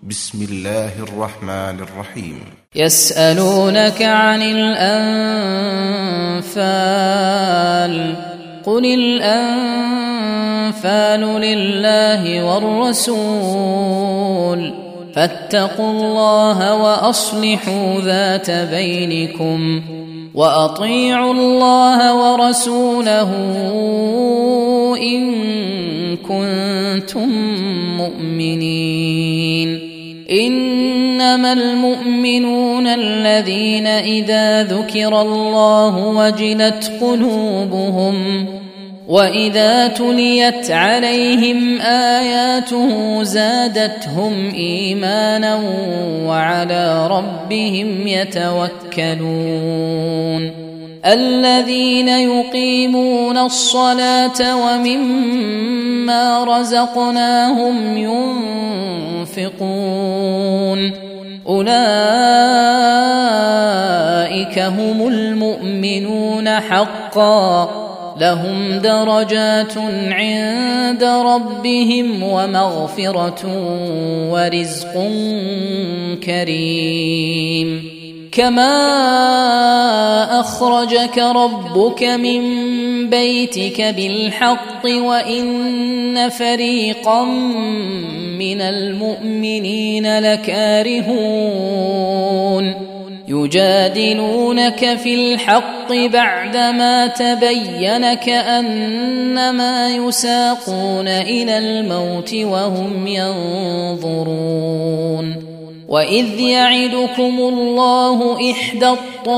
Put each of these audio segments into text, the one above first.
بسم الله الرحمن الرحيم. يسألونك عن الأنفال قل الأنفال لله والرسول فاتقوا الله وأصلحوا ذات بينكم وأطيعوا الله ورسوله إن كنتم مؤمنين. إنما المؤمنون الذين إذا ذكر الله وجلت قلوبهم وإذا تليت عليهم آياته زادتهم إيمانا وعلى ربهم يتوكلون. الذين يقيمون الصلاة ومما رزقناهم ينفقون أولئك هم المؤمنون حقا لهم درجات عند ربهم ومغفرة ورزق كريم. كما أخرجك ربك من بيتك بالحق وإن فريقا من المؤمنين لكارهون يجادلونك في الحق بعدما تبين كأنما يساقون إلى الموت وهم ينظرون. وإذ يعدكم الله إحدى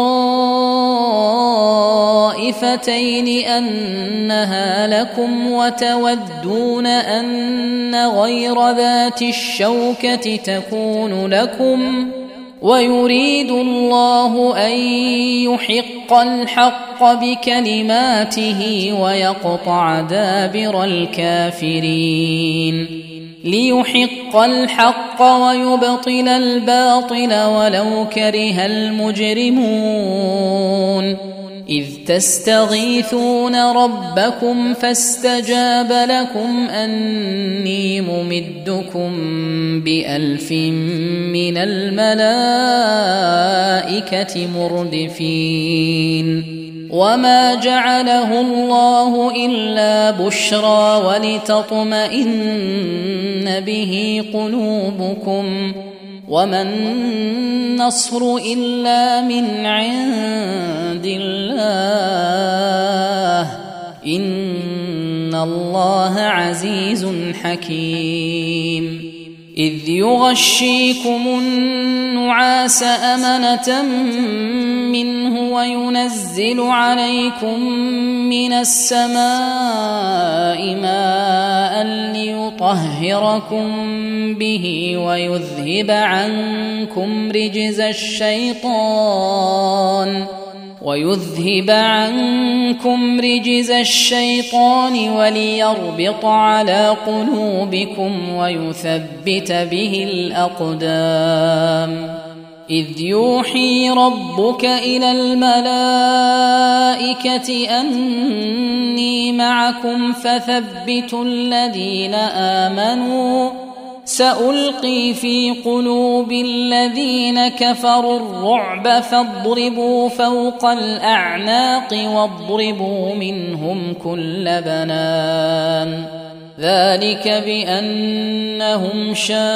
الطائفتين أنها لكم وتودون أن غير ذات الشوكة تكون لكم ويريد الله أن يحق الحق بكلماته ويقطع دابر الكافرين ليحق الحق ويبطل الباطل ولو كره المجرمون. إذ تستغيثون ربكم فاستجاب لكم أني ممدكم ب1000 من الملائكة مردفين. وما جعله الله إلا بشرى ولتطمئن به قلوبكم وما النصر إلا من عند الله إن الله عزيز حكيم. إذ يغشيكم النعاس أمنة منه وينزل عليكم من السماء ماء ليطهركم به ويذهب عنكم رجز الشيطان وليربط على قلوبكم ويثبت به الأقدام. إذ يوحي ربك إلى الملائكة أني معكم فثبتوا الذين آمنوا سألقي في قلوب الذين كفروا الرعب فاضربوا فوق الأعناق واضربوا منهم كل بنان. ذلك بأنهم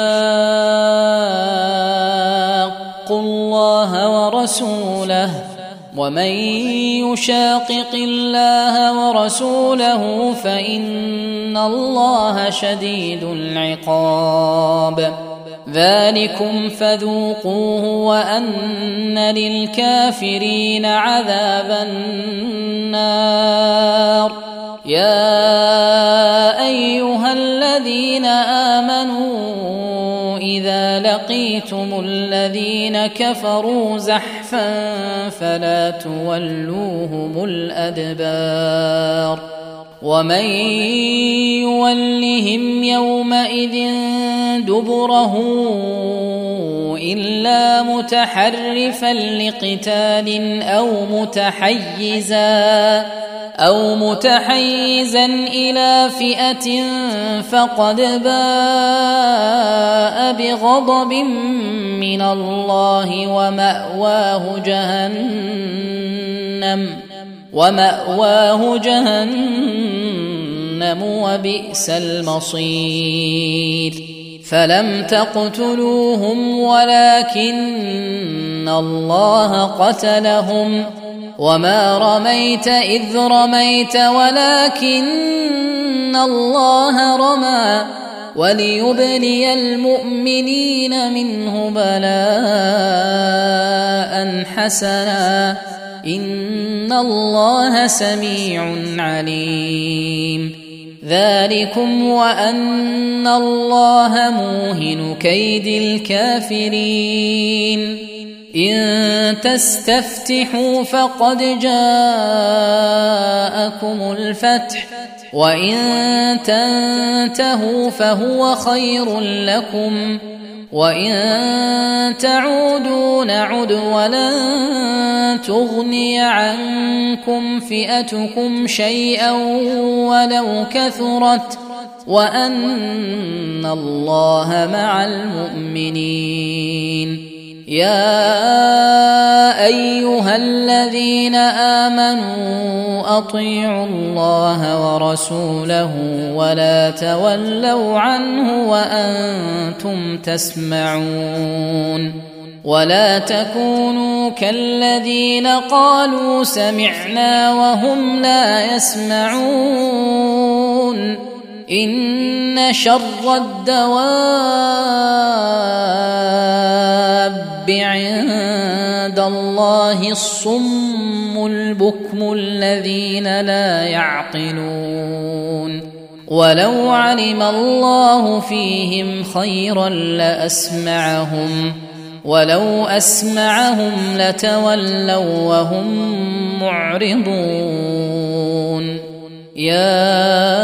شاقوا الله ورسوله ومن يشاقق الله ورسوله فإن الله شديد العقاب. ذلكم فذوقوه وأن للكافرين عذاب النار. يا أيها الذين آمنوا إذا لقيتم الذين كفروا زحفا فلا تولوهم الأدبار. ومن يولهم يومئذ دبره إلا متحرفا لقتال أو متحيزا إلى فئة فقد باء بغضب من الله ومأواه جهنم وبئس المصير فلم تقتلوهم ولكن الله قتلهم وما رميت إذ رميت ولكن الله رمى وليبلي المؤمنين منه بلاء حسنا إن الله سميع عليم ذلكم وأن الله موهن كيد الكافرين إن تستفتحوا فقد جاءكم الفتح وإن تنتهوا فهو خير لكم وإن تعودوا نعد ولن تغني عنكم فئتكم شيئا ولو كثرت وأن الله مع المؤمنين يا أيها الذين آمنوا أطيعوا الله ورسوله ولا تولوا عنه وأنتم تسمعون ولا تكونوا كالذين قالوا سمعنا وهم لا يسمعون إن شر الدواب عند الله الصم البكم الذين لا يعقلون ولو علم الله فيهم خيرا لأسمعهم ولو أسمعهم لتولوا وهم معرضون يا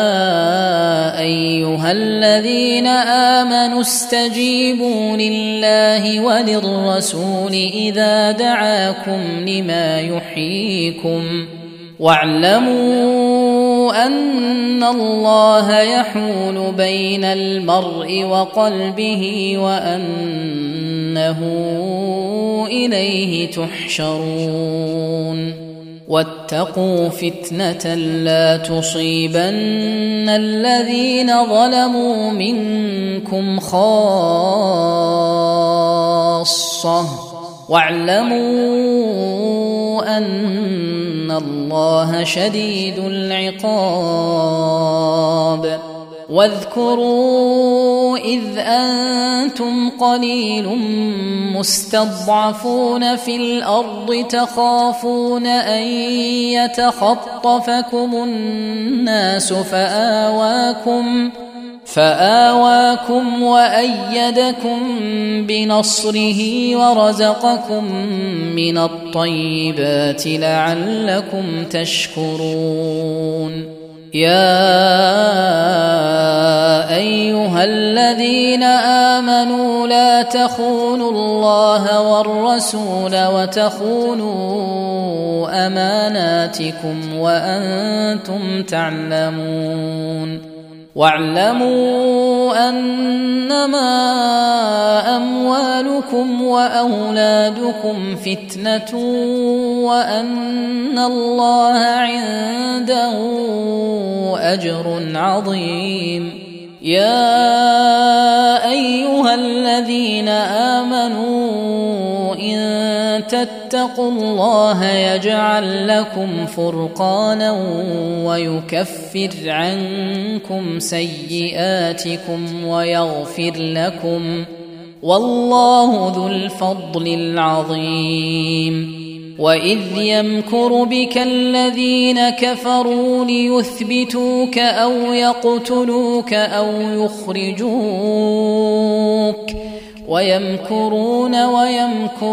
أيها الذين آمنوا استجيبوا لله وللرسول إذا دعاكم لما يحييكم واعلموا أن الله يحول بين المرء وقلبه وأنه إليه تحشرون واتقوا فتنة لا تصيبن الذين ظلموا منكم خاصة واعلموا أن الله شديد العقاب واذكروا إذ أنتم قليل مستضعفون في الأرض تخافون أن يتخطفكم الناس فآواكم وأيدكم بنصره ورزقكم من الطيبات لعلكم تشكرون يا أيها الذين آمنوا لا تخونوا الله والرسول وتخونوا أماناتكم وأنتم تعلمون واعلموا أنما أموالكم وأولادكم فتنة وأن الله عنده أجر عظيم يا أيها الذين آمنوا إن تتقوا الله يجعل لكم فرقانا ويكفر عنكم سيئاتكم ويغفر لكم والله ذو الفضل العظيم وإذ يمكر بك الذين كفروا ليثبتوك أو يقتلوك أو يخرجوك ويمكرون ويمكر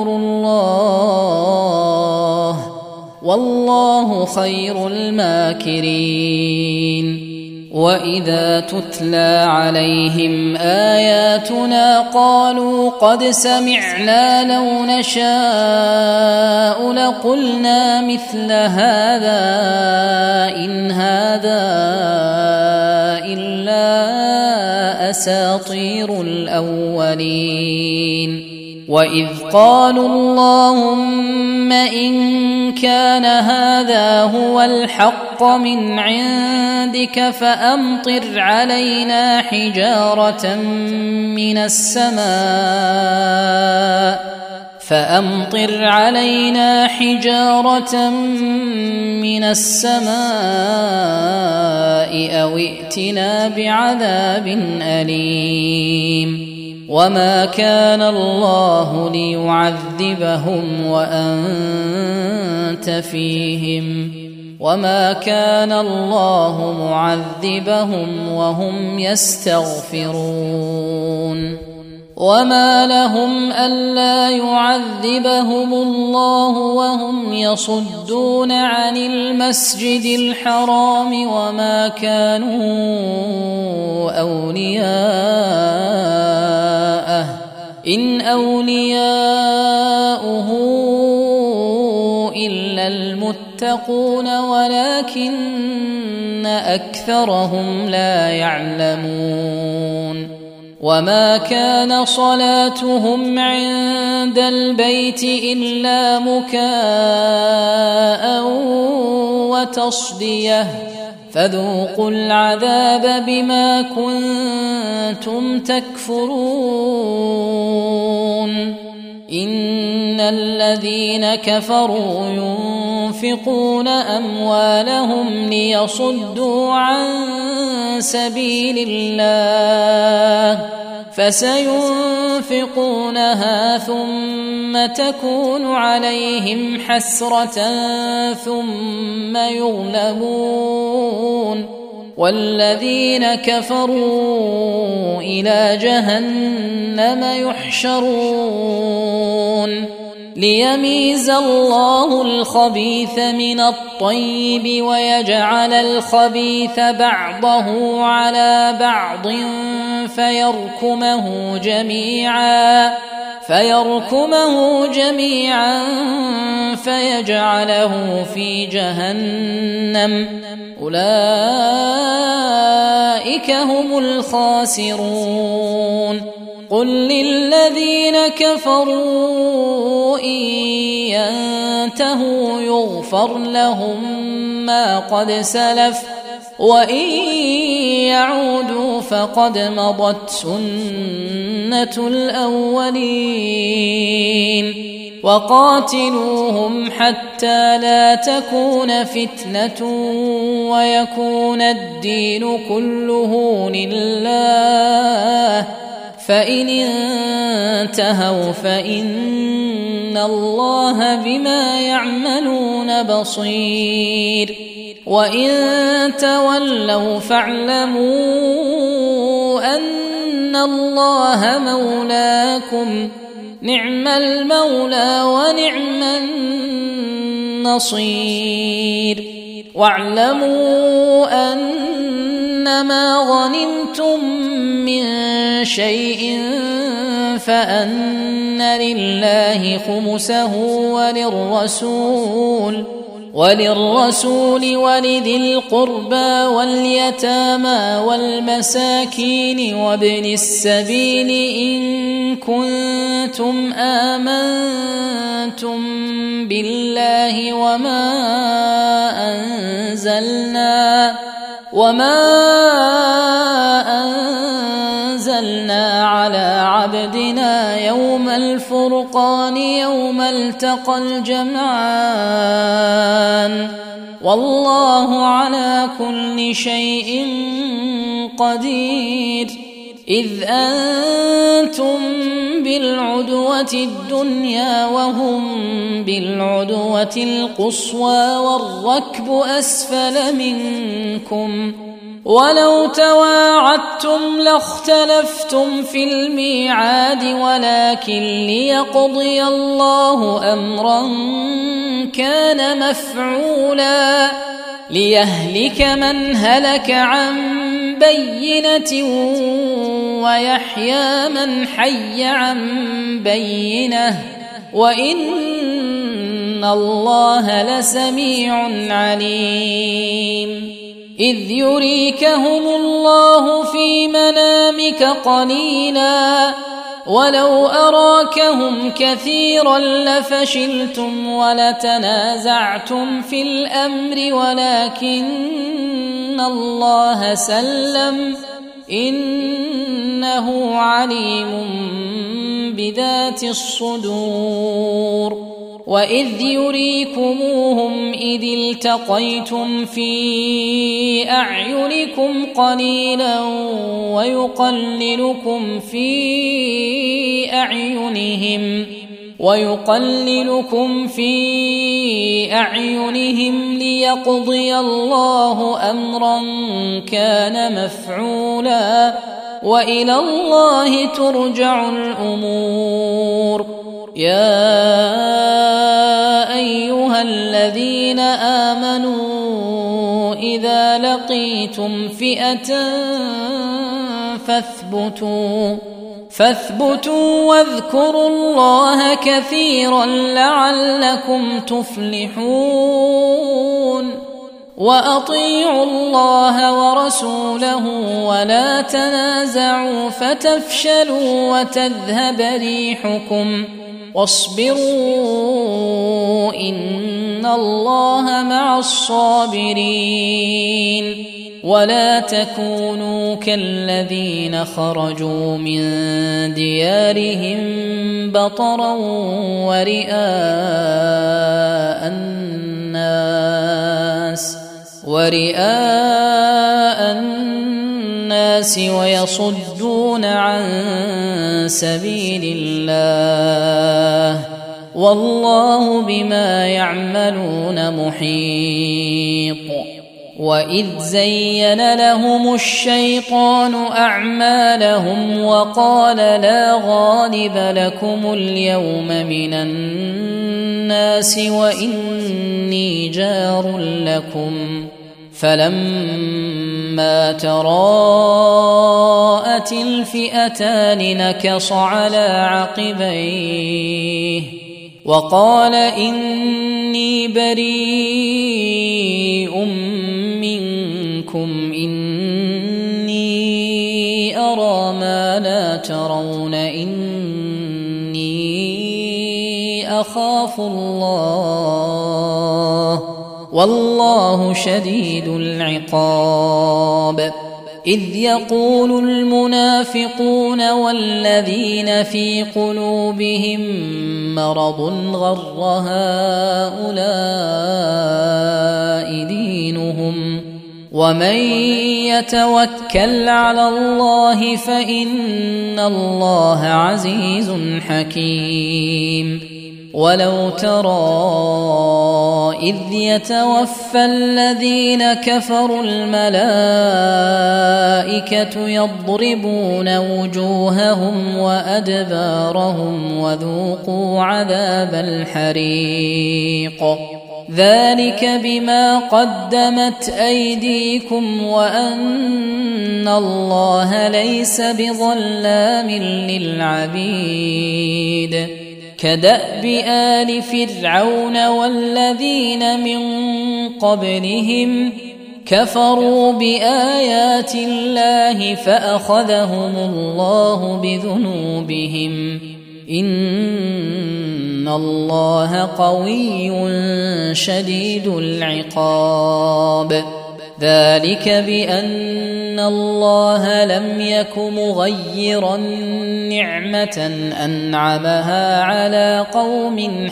الله والله خير الماكرين وإذا تتلى عليهم آياتنا قالوا قد سمعنا لو نشاء لقلنا مثل هذا إن هذا إلا أساطير الأولين وإذ قالوا اللهم إن كان هذا هو الحق من عندك فأمطر علينا حجارة من السماء أو ائتنا بعذاب أليم وما كان الله ليعذبهم وأنت فيهم وما كان الله معذبهم وهم يستغفرون وما لهم ألا يعذبهم الله وهم يصدون عن المسجد الحرام وما كانوا أولياءه إن أولياؤه إلا المتقون ولكن أكثرهم لا يعلمون وما كان صلاتهم عند البيت إلا مكاء وتصدية فذوقوا العذاب بما كنتم تكفرون إن الذين كفروا ينفقون أموالهم ليصدوا عن سبيل الله فسينفقونها ثم تكون عليهم حسرة ثم يغلبون والذين كفروا إلى جهنم يحشرون ليميز الله الخبيث من الطيب ويجعل الخبيث بعضه على بعض فيركمه جميعا فيجعله في جهنم أولئك هم الخاسرون قل للذين كفروا إن ينتهوا يغفر لهم ما قد سلف وإن يعودوا فقد مضت سنة الأولين وقاتلوهم حتى لا تكون فتنة ويكون الدين كله لله فإن انتهوا فإن الله بما يعملون بصير وإن تولوا فاعلموا أن الله مولاكم نعم المولى ونعم النصير واعلموا أنما غنمتم من شيء فأن لله خمسه وللرسول ولذي القربى واليتامى والمساكين وابن السبيل إن كنتم آمنتم بالله وما أنزلنا على عبدنا يوم الفرقان يوم التقى الجمعان والله على كل شيء قدير إذ أنتم بالعدوة الدنيا وهم بالعدوة القصوى والركب أسفل منكم ولو تواعدتم لاختلفتم في الميعاد ولكن ليقضي الله أمرا كان مفعولا ليهلك من هلك عن بينة ويحيى من حي عن بينة وإن الله لسميع عليم. إذ يريكهم الله في منامك قليلا ولو أراكهم كثيرا لفشلتم ولتنازعتم في الأمر ولكن الله سلم إنه عليم بذات الصدور. وإذ يريكموهم إذ التقيتم في أعينكم قليلا ويقللكم في أعينهم ليقضي الله أمرا كان مفعولا وإلى الله ترجع الأمور. يا أيها الذين آمنوا إذا لقيتم فئة فاثبتوا واذكروا الله كثيرا لعلكم تفلحون. وأطيعوا الله ورسوله ولا تنازعوا فتفشلوا وتذهب ريحكم واصبروا إن الله مع الصابرين. ولا تكونوا كالذين خرجوا من ديارهم بطرا ورئاء الناس ويصدون عن سبيل الله والله بما يعملون محيط. وإذ زين لهم الشيطان أعمالهم وقال لا غالب لكم اليوم من الناس وإني جار لكم فلما تراءت الفئتان نكص على عقبيه وقال إني بريء منكم إني أرى ما لا ترون إني أخاف الله والله شديد العقاب. إذ يقول المنافقون والذين في قلوبهم مرض غر هؤلاء دينهم ومن يتوكل على الله فإن الله عزيز حكيم. ولو ترى إذ يتوفى الذين كفروا الملائكة يضربون وجوههم وأدبارهم وذوقوا عذاب الحريق ذلك بما قدمت أيديكم وأن الله ليس بظلام للعبيد. كدأب آل فرعون والذين من قبلهم كفروا بآيات الله فأخذهم الله بذنوبهم إن الله قوي شديد العقاب. ذلك بأن الله لم يك مغيرا نعمة أنعمها على قوم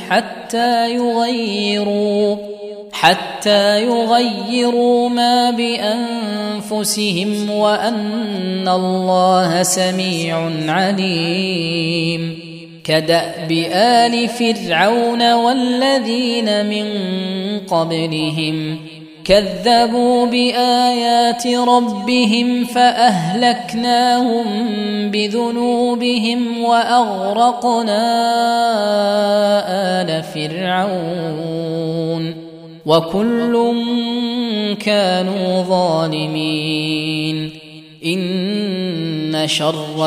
حتى يغيروا ما بأنفسهم وأن الله سميع عليم. كدأب آل فرعون والذين من قبلهم كذبوا بآيات ربهم فأهلكناهم بذنوبهم وأغرقنا آل فرعون وكل كانوا ظالمين إن شر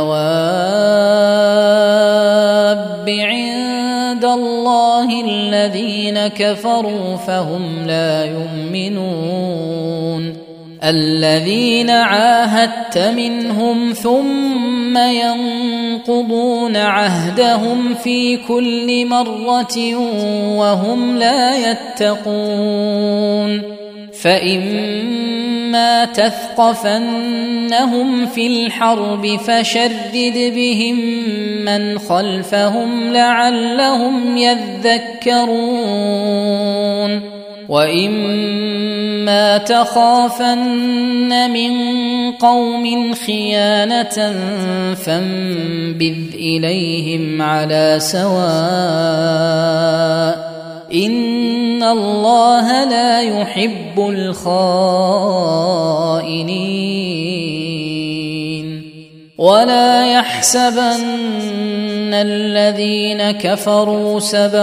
الدواب عند الله الذين كفروا فهم لا يؤمنون الذين عاهدت منهم ثم ينقضون عهدهم في كل مرة وهم لا يتقون فإما تثقفنهم في الحرب فشرد بهم من خلفهم لعلهم يذكرون وإما تخافن من قوم خيانة فانبذ إليهم على سواء إن الله لا يحب الخائنين ولا يحسبن الذين كفروا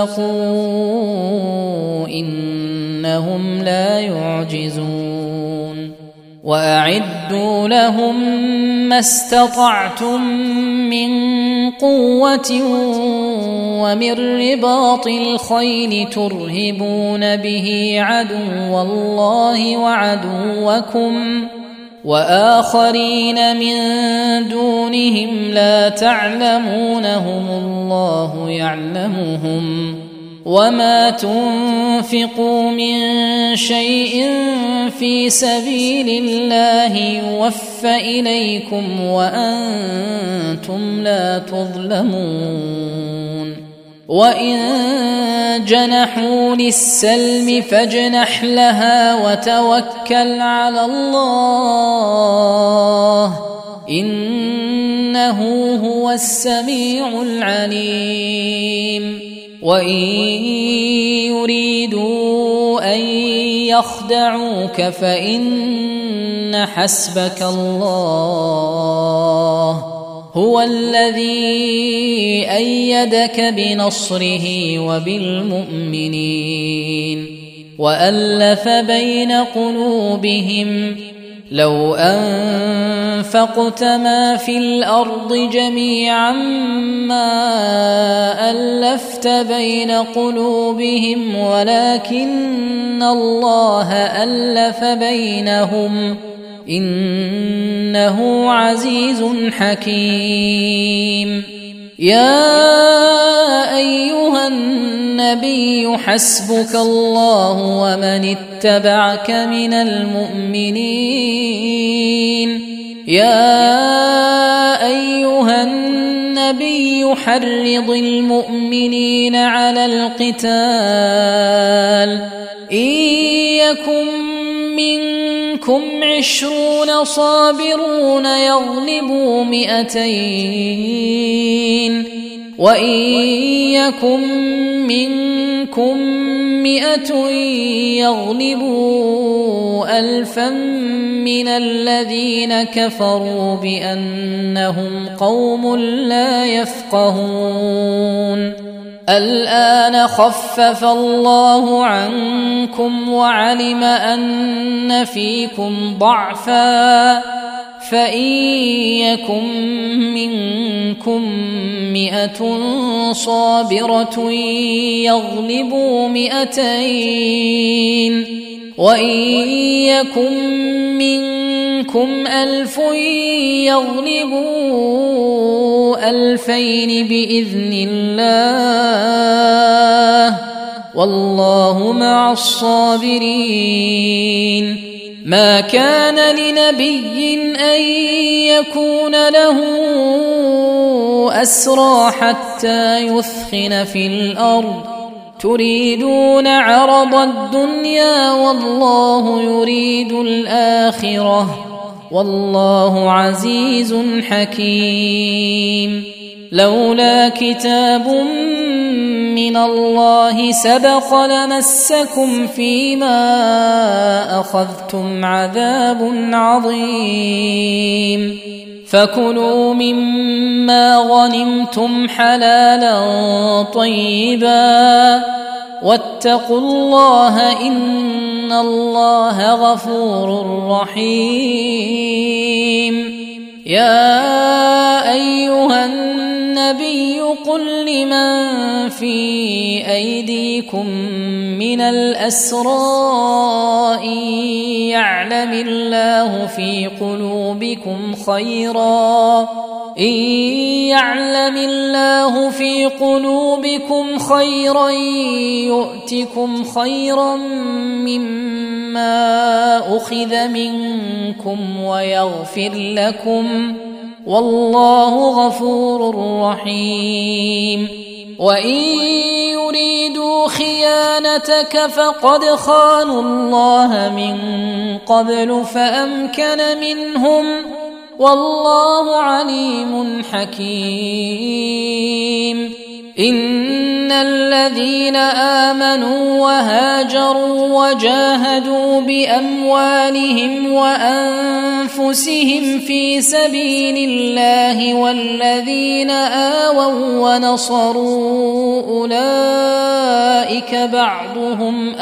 سبقوا إنهم لا يعجزون وأعدوا لهم ما استطعتم من قوة ومن رباط الخيل ترهبون به عدو الله وعدوكم وآخرين من دونهم لا تعلمونهم الله يعلمهم وما تنفقوا من شيء في سبيل الله يوفى إليكم وأنتم لا تظلمون وإن جنحوا للسلم فاجنح لها وتوكل على الله إنه هو السميع العليم وإن يريدوا أن يخدعوك فإن حسبك الله هو الذي أيدك بنصره وبالمؤمنين وألف بين قلوبهم لو أنفقت ما في الأرض جميعا ما ألفت بين قلوبهم ولكن الله ألف بينهم إنه عزيز حكيم يا أيها النبي حسبك الله ومن اتبعك من المؤمنين يا أيها النبي حرض المؤمنين على القتال إن يكن منكم 20 صابرون يغلبوا 200 وإن يكن منكم 100 يغلبوا 1000 من الذين كفروا بأنهم قوم لا يفقهون الآن خفف الله عنكم وعلم أن فيكم ضعفا فإن يكن منكم 100 صابرة يغلبوا 200 وإن يكن منكم 1000 يغلبوا 2000 بإذن الله والله مع الصابرين ما كان لنبي أن يكون له أسرى حتى يثخن في الأرض تريدون عرض الدنيا والله يريد الآخرة والله عزيز حكيم لولا كتاب من الله سبق لمسكم فيما أخذتم عذاب عظيم فكلوا مما غنمتم حلالا طيبا واتقوا الله إن الله غفور رحيم. يا أيها النبي قل لمن في أيديكم من الأسرى إن يعلم الله في قلوبكم خيرا يؤتكم خيرا مما أخذ منكم ويغفر لكم والله غفور رحيم. وإن يريدوا خيانتك فقد خانوا الله من قبل فأمكن منهم والله عليم حكيم. إن الذين آمنوا وهاجروا وجاهدوا بأموالهم وأنفسهم في سبيل الله والذين آووا ونصروا أولئك بعضهم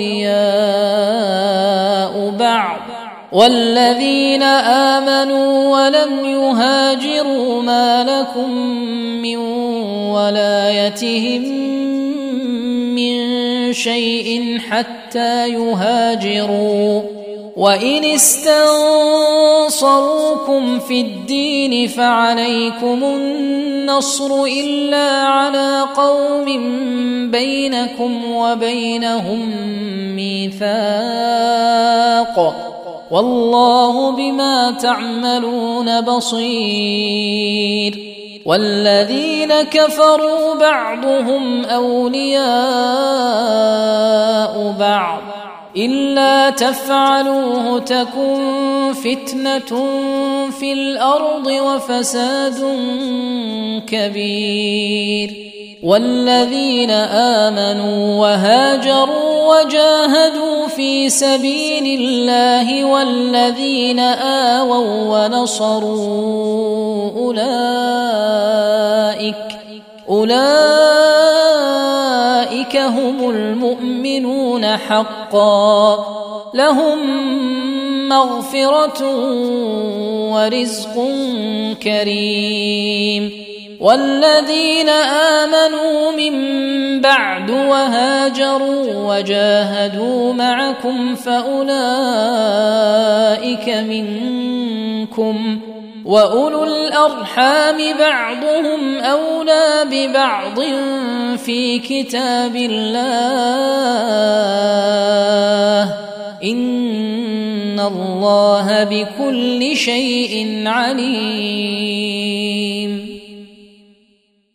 أولياء بعض والذين آمنوا ولم يهاجروا ما لكم من ولايتهم من شيء حتى يهاجروا. وإن استنصروكم في الدين فعليكم النصر إلا على قوم بينكم وبينهم ميثاق والله بما تعملون بصير. والذين كفروا بعضهم أولياء بعض إلا تفعلوه تكن فتنة في الأرض وفساد كبير. والذين آمنوا وهاجروا وجاهدوا في سبيل الله والذين آووا ونصروا أولئك هم المؤمنون حقا لهم مغفرة ورزق كريم. والذين آمنوا من بعد وهاجروا وجاهدوا معكم فأولئك منكم وأولو الأرحام بعضهم أولى ببعض في كتاب الله إن الله بكل شيء عليم.